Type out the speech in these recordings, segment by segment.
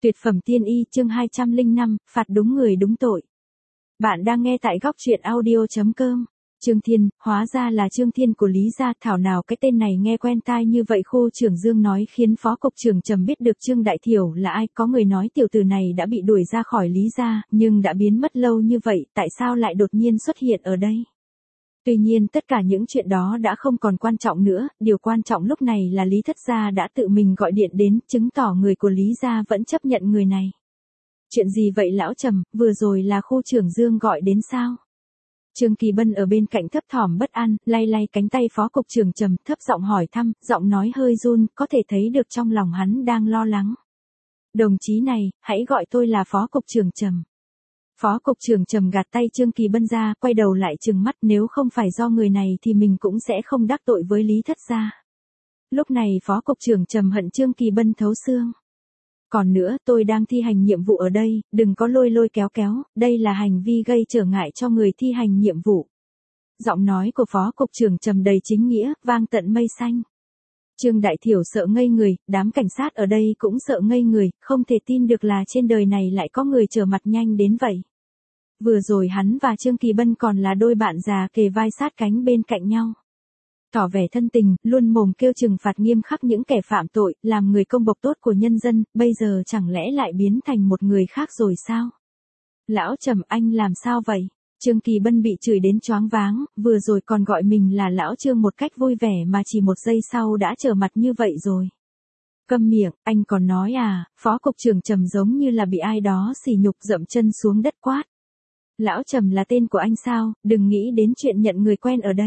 Tuyệt phẩm tiên y chương 205, phạt đúng người đúng tội. Bạn đang nghe tại góc truyện audio.com. Trương Thiên, hóa ra là Trương Thiên của Lý gia, thảo nào cái tên này nghe quen tai như vậy. Khu trưởng Dương nói khiến phó cục trưởng Trầm biết được Trương Đại Thiểu là ai. Có người nói tiểu tử này đã bị đuổi ra khỏi Lý gia, nhưng đã biến mất lâu như vậy, tại sao lại đột nhiên xuất hiện ở đây? Tuy nhiên tất cả những chuyện đó đã không còn quan trọng nữa, điều quan trọng lúc này là Lý Thất gia đã tự mình gọi điện đến, chứng tỏ người của Lý gia vẫn chấp nhận người này. Chuyện gì vậy lão Trầm, vừa rồi là khu trưởng Dương gọi đến sao? Trương Kỳ Bân ở bên cạnh thấp thỏm bất an, lay lay cánh tay phó cục trưởng Trầm, thấp giọng hỏi thăm, giọng nói hơi run, có thể thấy được trong lòng hắn đang lo lắng. Đồng chí này, hãy gọi tôi là phó cục trưởng Trầm. Phó cục trưởng Trầm gạt tay Trương Kỳ Bân ra, quay đầu lại trừng mắt, nếu không phải do người này thì mình cũng sẽ không đắc tội với Lý Thất gia. Lúc này phó cục trưởng Trầm hận Trương Kỳ Bân thấu xương. Còn nữa, tôi đang thi hành nhiệm vụ ở đây, đừng có lôi lôi kéo kéo, đây là hành vi gây trở ngại cho người thi hành nhiệm vụ. Giọng nói của phó cục trưởng Trầm đầy chính nghĩa, vang tận mây xanh. Trương Đại Thiểu sợ ngây người, đám cảnh sát ở đây cũng sợ ngây người, không thể tin được là trên đời này lại có người trở mặt nhanh đến vậy. Vừa rồi hắn và Trương Kỳ Bân còn là đôi bạn già kề vai sát cánh bên cạnh nhau. Tỏ vẻ thân tình, luôn mồm kêu trừng phạt nghiêm khắc những kẻ phạm tội, làm người công bộc tốt của nhân dân, bây giờ chẳng lẽ lại biến thành một người khác rồi sao? Lão Trầm, anh làm sao vậy? Trương Kỳ Bân bị chửi đến choáng váng, vừa rồi còn gọi mình là lão Trương một cách vui vẻ mà chỉ một giây sau đã trở mặt như vậy rồi. Câm miệng, anh còn nói à? Phó cục trưởng Trầm giống như là bị ai đó sỉ nhục, dậm chân xuống đất quát. Lão Trầm là tên của anh sao, đừng nghĩ đến chuyện nhận người quen ở đây.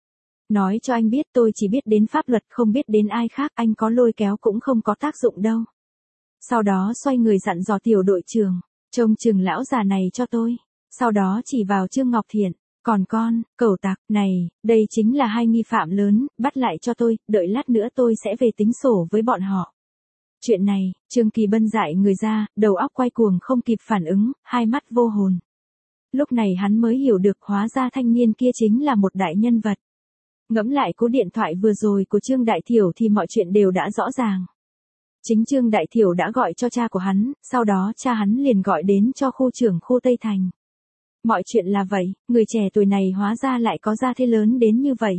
Nói cho anh biết, tôi chỉ biết đến pháp luật, không biết đến ai khác, anh có lôi kéo cũng không có tác dụng đâu. Sau đó xoay người dặn dò tiểu đội trưởng, trông chừng lão già này cho tôi. Sau đó chỉ vào Trương Ngọc Thiện, còn con, cẩu tặc, này, đây chính là hai nghi phạm lớn, bắt lại cho tôi, đợi lát nữa tôi sẽ về tính sổ với bọn họ. Chuyện này, Trương Kỳ Bân dại người ra, đầu óc quay cuồng không kịp phản ứng, hai mắt vô hồn. Lúc này hắn mới hiểu được hóa ra thanh niên kia chính là một đại nhân vật. Ngẫm lại cú điện thoại vừa rồi của Trương Đại Thiểu thì mọi chuyện đều đã rõ ràng. Chính Trương Đại Thiểu đã gọi cho cha của hắn, sau đó cha hắn liền gọi đến cho khu trưởng khu Tây Thành. Mọi chuyện là vậy, người trẻ tuổi này hóa ra lại có gia thế lớn đến như vậy.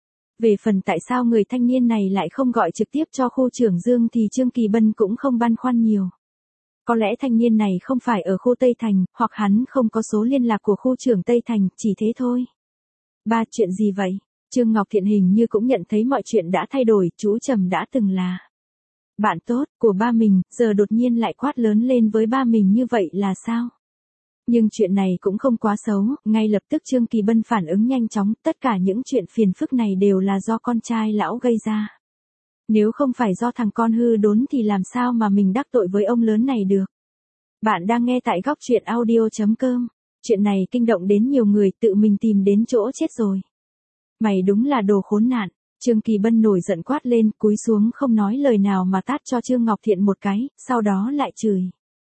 Về phần tại sao người thanh niên này lại không gọi trực tiếp cho khu trưởng Dương thì Trương Kỳ Bân cũng không băn khoăn nhiều. Có lẽ thanh niên này không phải ở khu Tây Thành, hoặc hắn không có số liên lạc của khu trưởng Tây Thành, chỉ thế thôi. Ba, chuyện gì vậy? Trương Ngọc Thiện hình như cũng nhận thấy mọi chuyện đã thay đổi, chú Trầm đã từng là bạn tốt của ba mình, giờ đột nhiên lại quát lớn lên với ba mình như vậy là sao? Nhưng chuyện này cũng không quá xấu, ngay lập tức Trương Kỳ Bân phản ứng nhanh chóng, tất cả những chuyện phiền phức này đều là do con trai lão gây ra. Nếu không phải do thằng con hư đốn thì làm sao mà mình đắc tội với ông lớn này được? Bạn đang nghe tại góc truyện audio.com. Chuyện này kinh động đến nhiều người, tự mình tìm đến chỗ chết rồi. Mày đúng là đồ khốn nạn. Trương Kỳ Bân nổi giận quát lên, cúi xuống không nói lời nào mà tát cho Trương Ngọc Thiện một cái, sau đó lại chửi.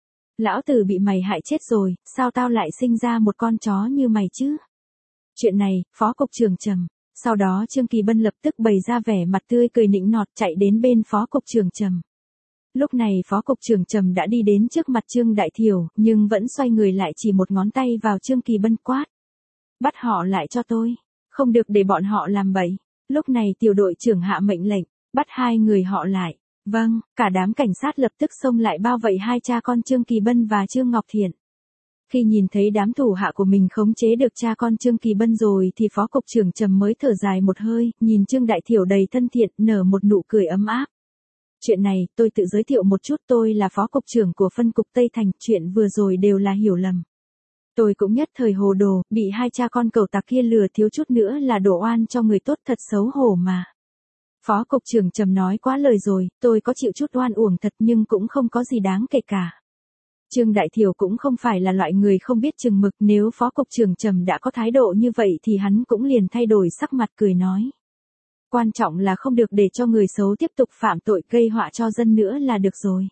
Lão tử bị mày hại chết rồi, sao tao lại sinh ra một con chó như mày chứ? Chuyện này, phó cục trưởng Trầm. Sau đó Trương Kỳ Bân lập tức bày ra vẻ mặt tươi cười nịnh nọt chạy đến bên phó cục trưởng Trầm. Lúc này phó cục trưởng Trầm đã đi đến trước mặt Trương Đại Thiểu, nhưng vẫn xoay người lại chỉ một ngón tay vào Trương Kỳ Bân quát. Bắt họ lại cho tôi, không được để bọn họ làm bậy. Lúc này tiểu đội trưởng hạ mệnh lệnh, bắt hai người họ lại. Vâng, cả đám cảnh sát lập tức xông lại bao vây hai cha con Trương Kỳ Bân và Trương Ngọc Thiện. Khi nhìn thấy đám thủ hạ của mình khống chế được cha con Trương Kỳ Bân rồi thì phó cục trưởng Trầm mới thở dài một hơi, nhìn Trương Đại Thiểu đầy thân thiện, nở một nụ cười ấm áp. Chuyện này, tôi tự giới thiệu một chút, tôi là phó cục trưởng của phân cục Tây Thành, chuyện vừa rồi đều là hiểu lầm. Tôi cũng nhất thời hồ đồ, bị hai cha con cẩu tặc kia lừa, thiếu chút nữa là đổ oan cho người tốt, thật xấu hổ mà. Phó cục trưởng Trầm nói quá lời rồi, tôi có chịu chút oan uổng thật nhưng cũng không có gì đáng kể cả. Trương Đại Thiểu cũng không phải là loại người không biết chừng mực, nếu phó cục trưởng Trầm đã có thái độ như vậy thì hắn cũng liền thay đổi sắc mặt cười nói. Quan trọng là không được để cho người xấu tiếp tục phạm tội gây họa cho dân nữa là được rồi.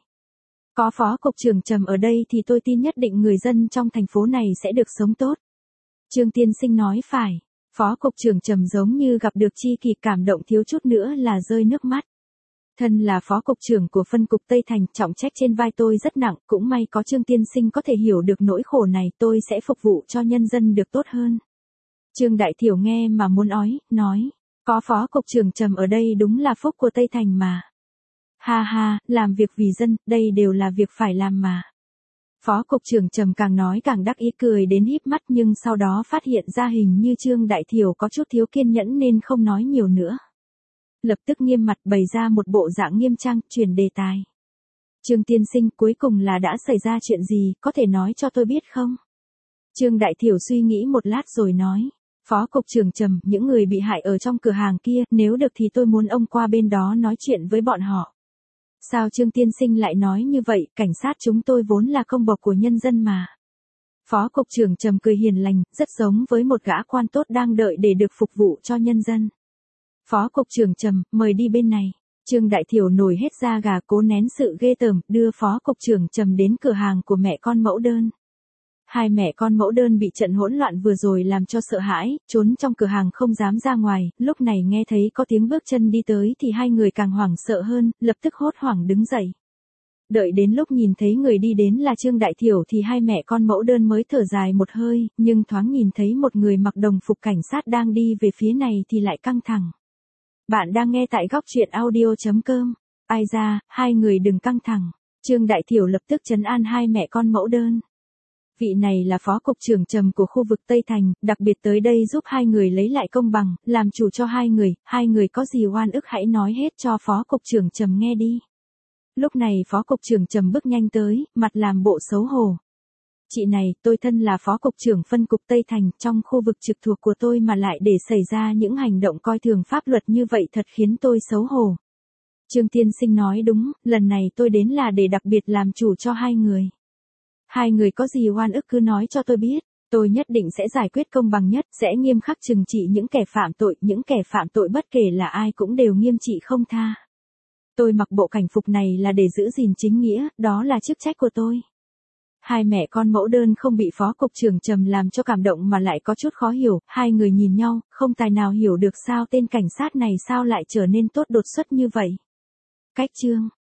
Có phó cục trưởng Trầm ở đây thì tôi tin nhất định người dân trong thành phố này sẽ được sống tốt. Trương tiên sinh nói phải. Phó cục trưởng Trầm giống như gặp được tri kỷ, cảm động thiếu chút nữa là rơi nước mắt. Thân là phó cục trưởng của phân cục Tây Thành, trọng trách trên vai tôi rất nặng, cũng may có Trương tiên sinh có thể hiểu được nỗi khổ này, tôi sẽ phục vụ cho nhân dân được tốt hơn. Trương Đại Thiểu nghe mà muốn ói, nói, có phó cục trưởng Trầm ở đây đúng là phúc của Tây Thành mà. Ha ha, làm việc vì dân, đây đều là việc phải làm mà. Phó cục trưởng Trầm càng nói càng đắc ý, cười đến híp mắt, nhưng sau đó phát hiện ra hình như Trương Đại Thiểu có chút thiếu kiên nhẫn nên không nói nhiều nữa. Lập tức nghiêm mặt bày ra một bộ dạng nghiêm trang, chuyển đề tài. Trương tiên sinh, cuối cùng là đã xảy ra chuyện gì, có thể nói cho tôi biết không? Trương Đại Thiểu suy nghĩ một lát rồi nói. Phó cục trưởng Trầm, những người bị hại ở trong cửa hàng kia, nếu được thì tôi muốn ông qua bên đó nói chuyện với bọn họ. Sao Trương tiên sinh lại nói như vậy, cảnh sát chúng tôi vốn là công bộc của nhân dân mà. Phó cục trưởng Trầm cười hiền lành, rất giống với một gã quan tốt đang đợi để được phục vụ cho nhân dân. Phó cục trưởng Trầm, mời đi bên này. Trương Đại Thiểu nổi hết da gà, cố nén sự ghê tởm, đưa phó cục trưởng Trầm đến cửa hàng của mẹ con mẫu đơn. Hai mẹ con mẫu đơn bị trận hỗn loạn vừa rồi làm cho sợ hãi, trốn trong cửa hàng không dám ra ngoài, lúc này nghe thấy có tiếng bước chân đi tới thì hai người càng hoảng sợ hơn, lập tức hốt hoảng đứng dậy. Đợi đến lúc nhìn thấy người đi đến là Trương Đại Thiểu thì hai mẹ con mẫu đơn mới thở dài một hơi, nhưng thoáng nhìn thấy một người mặc đồng phục cảnh sát đang đi về phía này thì lại căng thẳng. Bạn đang nghe tại góc truyện audio.com. Ai ra, hai người đừng căng thẳng. Trương Đại Thiểu lập tức trấn an hai mẹ con mẫu đơn. Vị này là phó cục trưởng Trầm của khu vực Tây Thành, đặc biệt tới đây giúp hai người lấy lại công bằng, làm chủ cho hai người có gì oan ức hãy nói hết cho phó cục trưởng Trầm nghe đi. Lúc này phó cục trưởng Trầm bước nhanh tới, mặt làm bộ xấu hổ. Chị này, tôi thân là phó cục trưởng phân cục Tây Thành, trong khu vực trực thuộc của tôi mà lại để xảy ra những hành động coi thường pháp luật như vậy thật khiến tôi xấu hổ. Trương tiên sinh nói đúng, lần này tôi đến là để đặc biệt làm chủ cho hai người. Hai người có gì oan ức cứ nói cho tôi biết, tôi nhất định sẽ giải quyết công bằng nhất, sẽ nghiêm khắc trừng trị những kẻ phạm tội bất kể là ai cũng đều nghiêm trị không tha. Tôi mặc bộ cảnh phục này là để giữ gìn chính nghĩa, đó là chức trách của tôi. Hai mẹ con mẫu đơn không bị phó cục trưởng Trầm làm cho cảm động mà lại có chút khó hiểu, hai người nhìn nhau, không tài nào hiểu được sao tên cảnh sát này sao lại trở nên tốt đột xuất như vậy. Cách chương